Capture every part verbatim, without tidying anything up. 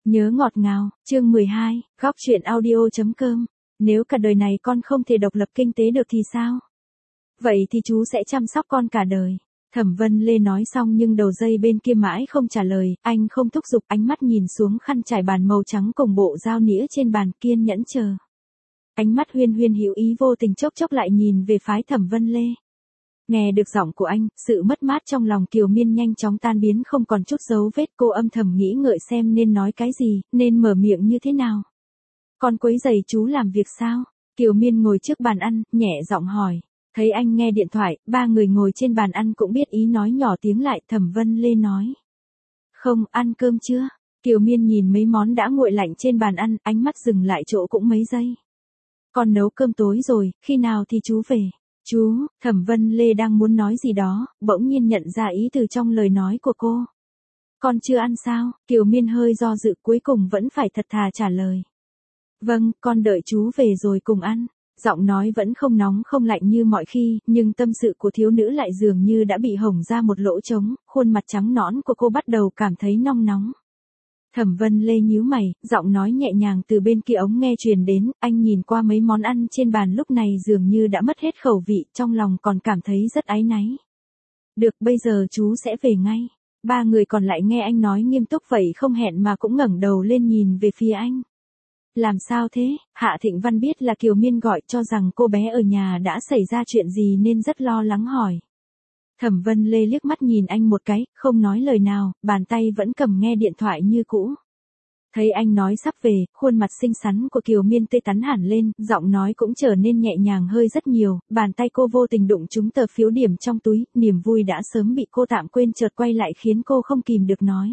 Nhớ ngọt ngào, chương mười hai, góc chuyện audio.com. Nếu cả đời này con không thể độc lập kinh tế được thì sao? Vậy thì chú sẽ chăm sóc con cả đời. Thẩm Vân Lê nói xong nhưng đầu dây bên kia mãi không trả lời, anh không thúc giục, ánh mắt nhìn xuống khăn trải bàn màu trắng cùng bộ dao nĩa trên bàn, kiên nhẫn chờ. Ánh mắt Huyên Huyên hữu ý vô tình chốc chốc lại nhìn về phái Thẩm Vân Lê. Nghe được giọng của anh, sự mất mát trong lòng Kiều Miên nhanh chóng tan biến không còn chút dấu vết, cô âm thầm nghĩ ngợi xem nên nói cái gì, nên mở miệng như thế nào. Con quấy giày chú làm việc sao? Kiều Miên ngồi trước bàn ăn, nhẹ giọng hỏi. Thấy anh nghe điện thoại, ba người ngồi trên bàn ăn cũng biết ý nói nhỏ tiếng lại. Thẩm Vân Lê nói. Không, ăn cơm chưa? Kiều Miên nhìn mấy món đã nguội lạnh trên bàn ăn, ánh mắt dừng lại chỗ cũng mấy giây. Con nấu cơm tối rồi, khi nào thì chú về? Chú, Thẩm Vân Lê đang muốn nói gì đó, bỗng nhiên nhận ra ý từ trong lời nói của cô. Con chưa ăn sao? Kiều Miên hơi do dự, cuối cùng vẫn phải thật thà trả lời. Vâng, con đợi chú về rồi cùng ăn. Giọng nói vẫn không nóng không lạnh như mọi khi, nhưng tâm sự của thiếu nữ lại dường như đã bị hổng ra một lỗ trống, khuôn mặt trắng nõn của cô bắt đầu cảm thấy nong nóng. Thẩm Vân Lê nhíu mày, giọng nói nhẹ nhàng từ bên kia ống nghe truyền đến, anh nhìn qua mấy món ăn trên bàn lúc này dường như đã mất hết khẩu vị, trong lòng còn cảm thấy rất áy náy. Được, bây giờ chú sẽ về ngay. Ba người còn lại nghe anh nói nghiêm túc vậy không hẹn mà cũng ngẩng đầu lên nhìn về phía anh. Làm sao thế? Hạ Thịnh Văn biết là Kiều Miên gọi, cho rằng cô bé ở nhà đã xảy ra chuyện gì nên rất lo lắng hỏi. Thẩm Vân Lê liếc mắt nhìn anh một cái, không nói lời nào, bàn tay vẫn cầm nghe điện thoại như cũ. Thấy anh nói sắp về, khuôn mặt xinh xắn của Kiều Miên tươi tắn hẳn lên, giọng nói cũng trở nên nhẹ nhàng hơi rất nhiều, bàn tay cô vô tình đụng trúng tờ phiếu điểm trong túi, niềm vui đã sớm bị cô tạm quên chợt quay lại khiến cô không kìm được nói.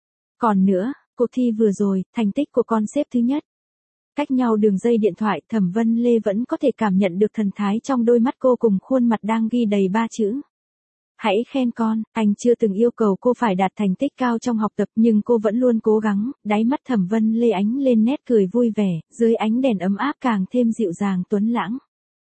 Còn nữa, cuộc thi vừa rồi, thành tích của con xếp thứ nhất. Cách nhau đường dây điện thoại, Thẩm Vân Lê vẫn có thể cảm nhận được thần thái trong đôi mắt cô cùng khuôn mặt đang ghi đầy ba chữ. Hãy khen con, anh chưa từng yêu cầu cô phải đạt thành tích cao trong học tập nhưng cô vẫn luôn cố gắng, đáy mắt Thẩm Vân Lê ánh lên nét cười vui vẻ, dưới ánh đèn ấm áp càng thêm dịu dàng tuấn lãng.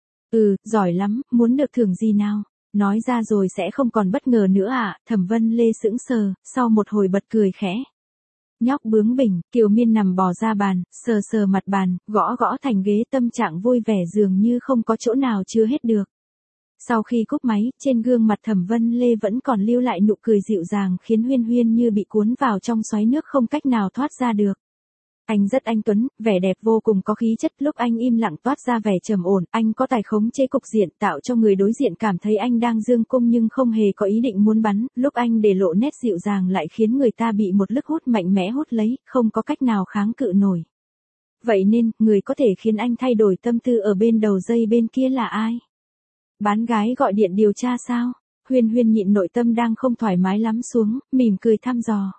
Ừ, giỏi lắm, muốn được thưởng gì nào? Nói ra rồi sẽ không còn bất ngờ nữa à? Thẩm Vân Lê sững sờ, sau một hồi bật cười khẽ. Nhóc bướng bỉnh, Kiều Miên nằm bò ra bàn, sờ sờ mặt bàn, gõ gõ thành ghế, tâm trạng vui vẻ dường như không có chỗ nào chứa hết được. Sau khi cúp máy, trên gương mặt Thẩm Vân Lê vẫn còn lưu lại nụ cười dịu dàng khiến Huyên Huyên như bị cuốn vào trong xoáy nước không cách nào thoát ra được. Anh rất anh tuấn, vẻ đẹp vô cùng có khí chất, lúc anh im lặng toát ra vẻ trầm ổn, anh có tài khống chế cục diện tạo cho người đối diện cảm thấy anh đang dương cung nhưng không hề có ý định muốn bắn, lúc anh để lộ nét dịu dàng lại khiến người ta bị một lực hút mạnh mẽ hút lấy, không có cách nào kháng cự nổi. Vậy nên, người có thể khiến anh thay đổi tâm tư ở bên đầu dây bên kia là ai? Bán gái gọi điện điều tra sao? Huyên Huyên nhịn nội tâm đang không thoải mái lắm xuống, mỉm cười thăm dò.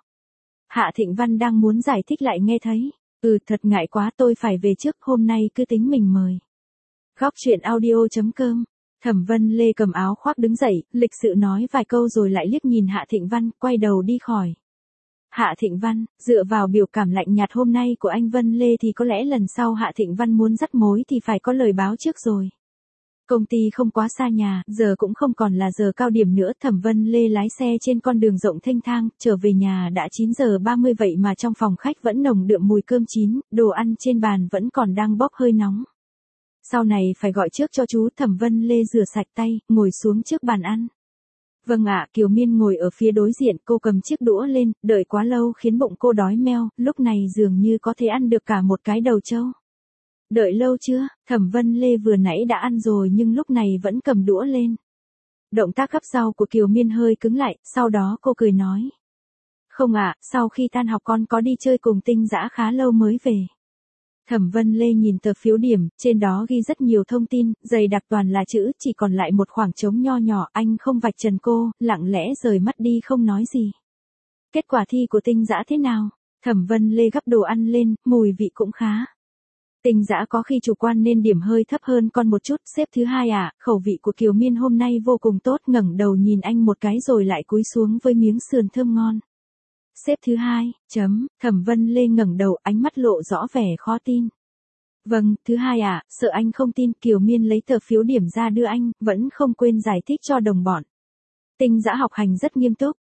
Hạ Thịnh Văn đang muốn giải thích lại nghe thấy. Ừ, thật ngại quá, tôi phải về trước, hôm nay cứ tính mình mời. Góc chuyện audio.com. Thẩm Vân Lê cầm áo khoác đứng dậy, lịch sự nói vài câu rồi lại liếc nhìn Hạ Thịnh Văn, quay đầu đi khỏi. Hạ Thịnh Văn, dựa vào biểu cảm lạnh nhạt hôm nay của anh Vân Lê thì có lẽ lần sau Hạ Thịnh Văn muốn dắt mối thì phải có lời báo trước rồi. Công ty không quá xa nhà, giờ cũng không còn là giờ cao điểm nữa, Thẩm Vân Lê lái xe trên con đường rộng thênh thang, trở về nhà đã chín giờ ba mươi vậy mà trong phòng khách vẫn nồng đượm mùi cơm chín, đồ ăn trên bàn vẫn còn đang bốc hơi nóng. Sau này phải gọi trước cho chú. Thẩm Vân Lê rửa sạch tay, ngồi xuống trước bàn ăn. Vâng ạ, Kiều Miên ngồi ở phía đối diện, cô cầm chiếc đũa lên, đợi quá lâu khiến bụng cô đói meo, lúc này dường như có thể ăn được cả một cái đầu trâu. Đợi lâu chưa? Thẩm Vân Lê vừa nãy đã ăn rồi nhưng lúc này vẫn cầm đũa lên. Động tác gắp rau của Kiều Miên hơi cứng lại, sau đó cô cười nói. Không ạ, sau khi tan học con có đi chơi cùng Tinh Dã khá lâu mới về. Thẩm Vân Lê nhìn tờ phiếu điểm, trên đó ghi rất nhiều thông tin, dày đặc toàn là chữ, chỉ còn lại một khoảng trống nho nhỏ, anh không vạch trần cô, lặng lẽ rời mắt đi không nói gì. Kết quả thi của Tinh Dã thế nào? Thẩm Vân Lê gắp đồ ăn lên, mùi vị cũng khá. Tinh Dã có khi chủ quan nên điểm hơi thấp hơn con một chút, xếp thứ hai à? Khẩu vị của Kiều Miên hôm nay vô cùng tốt, ngẩng đầu nhìn anh một cái rồi lại cúi xuống với miếng sườn thơm ngon. Xếp thứ hai, chấm, Thẩm Vân Lê ngẩng đầu, ánh mắt lộ rõ vẻ khó tin. Vâng, thứ hai à? Sợ anh không tin, Kiều Miên lấy tờ phiếu điểm ra đưa anh, vẫn không quên giải thích cho đồng bọn. Tinh Dã học hành rất nghiêm túc,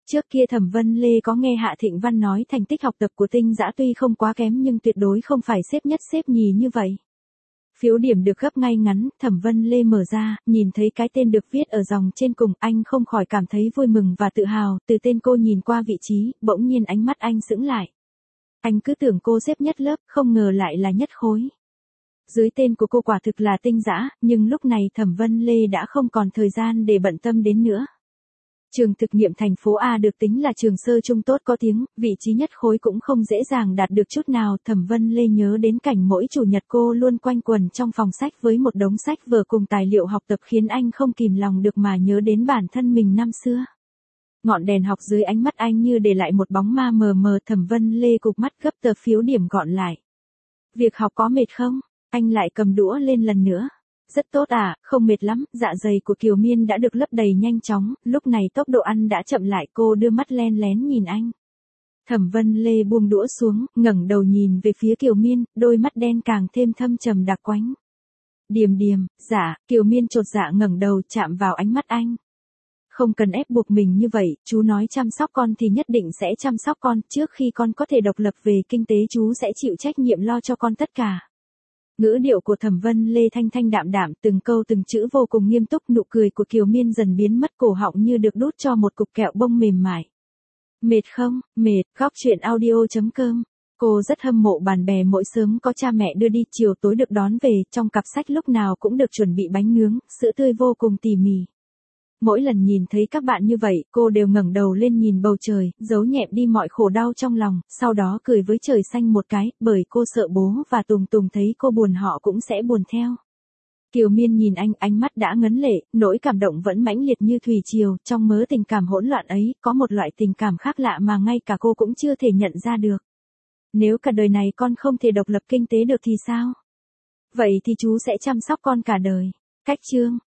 Trước kia Thẩm Vân Lê có nghe Hạ Thịnh Văn nói thành tích học tập của Tinh Dã tuy không quá kém nhưng tuyệt đối không phải xếp nhất xếp nhì như vậy. Phiếu điểm được gấp ngay ngắn, Thẩm Vân Lê mở ra, nhìn thấy cái tên được viết ở dòng trên cùng, anh không khỏi cảm thấy vui mừng và tự hào, từ tên cô nhìn qua vị trí, bỗng nhiên ánh mắt anh sững lại. Anh cứ tưởng cô xếp nhất lớp, không ngờ lại là nhất khối. Dưới tên của cô quả thực là Tinh Dã, nhưng lúc này Thẩm Vân Lê đã không còn thời gian để bận tâm đến nữa. Trường thực nghiệm thành phố A được tính là trường sơ trung tốt có tiếng, vị trí nhất khối cũng không dễ dàng đạt được chút nào. Thẩm Vân Lê nhớ đến cảnh mỗi chủ nhật cô luôn quanh quẩn trong phòng sách với một đống sách vở cùng tài liệu học tập khiến anh không kìm lòng được mà nhớ đến bản thân mình năm xưa. Ngọn đèn học dưới ánh mắt anh như để lại một bóng ma mờ mờ. Thẩm Vân Lê cụp mắt gấp tờ phiếu điểm gọn lại. Việc học có mệt không? Anh lại cầm đũa lên lần nữa. Rất tốt à, không mệt lắm, dạ dày của Kiều Miên đã được lấp đầy nhanh chóng, lúc này tốc độ ăn đã chậm lại, cô đưa mắt len lén nhìn anh. Thẩm Vân Lê buông đũa xuống, ngẩng đầu nhìn về phía Kiều Miên, đôi mắt đen càng thêm thâm trầm đặc quánh. Điềm điềm, dạ, Kiều Miên chột dạ ngẩng đầu chạm vào ánh mắt anh. Không cần ép buộc mình như vậy, chú nói chăm sóc con thì nhất định sẽ chăm sóc con, trước khi con có thể độc lập về kinh tế chú sẽ chịu trách nhiệm lo cho con tất cả. Ngữ điệu của Thẩm Vân Lê thanh thanh đạm đạm, từng câu từng chữ vô cùng nghiêm túc, nụ cười của Kiều Miên dần biến mất, cổ họng như được đút cho một cục kẹo bông mềm mại. Mệt không? Mệt, góc truyện audio chấm com. Cô rất hâm mộ bạn bè mỗi sớm có cha mẹ đưa đi, chiều tối được đón về, trong cặp sách lúc nào cũng được chuẩn bị bánh nướng, sữa tươi vô cùng tỉ mỉ. Mỗi lần nhìn thấy các bạn như vậy, cô đều ngẩng đầu lên nhìn bầu trời, giấu nhẹm đi mọi khổ đau trong lòng, sau đó cười với trời xanh một cái, bởi cô sợ bố và Tùng Tùng thấy cô buồn họ cũng sẽ buồn theo. Kiều Miên nhìn anh, ánh mắt đã ngấn lệ, nỗi cảm động vẫn mãnh liệt như thủy triều, trong mớ tình cảm hỗn loạn ấy, có một loại tình cảm khác lạ mà ngay cả cô cũng chưa thể nhận ra được. Nếu cả đời này con không thể độc lập kinh tế được thì sao? Vậy thì chú sẽ chăm sóc con cả đời. Cách chương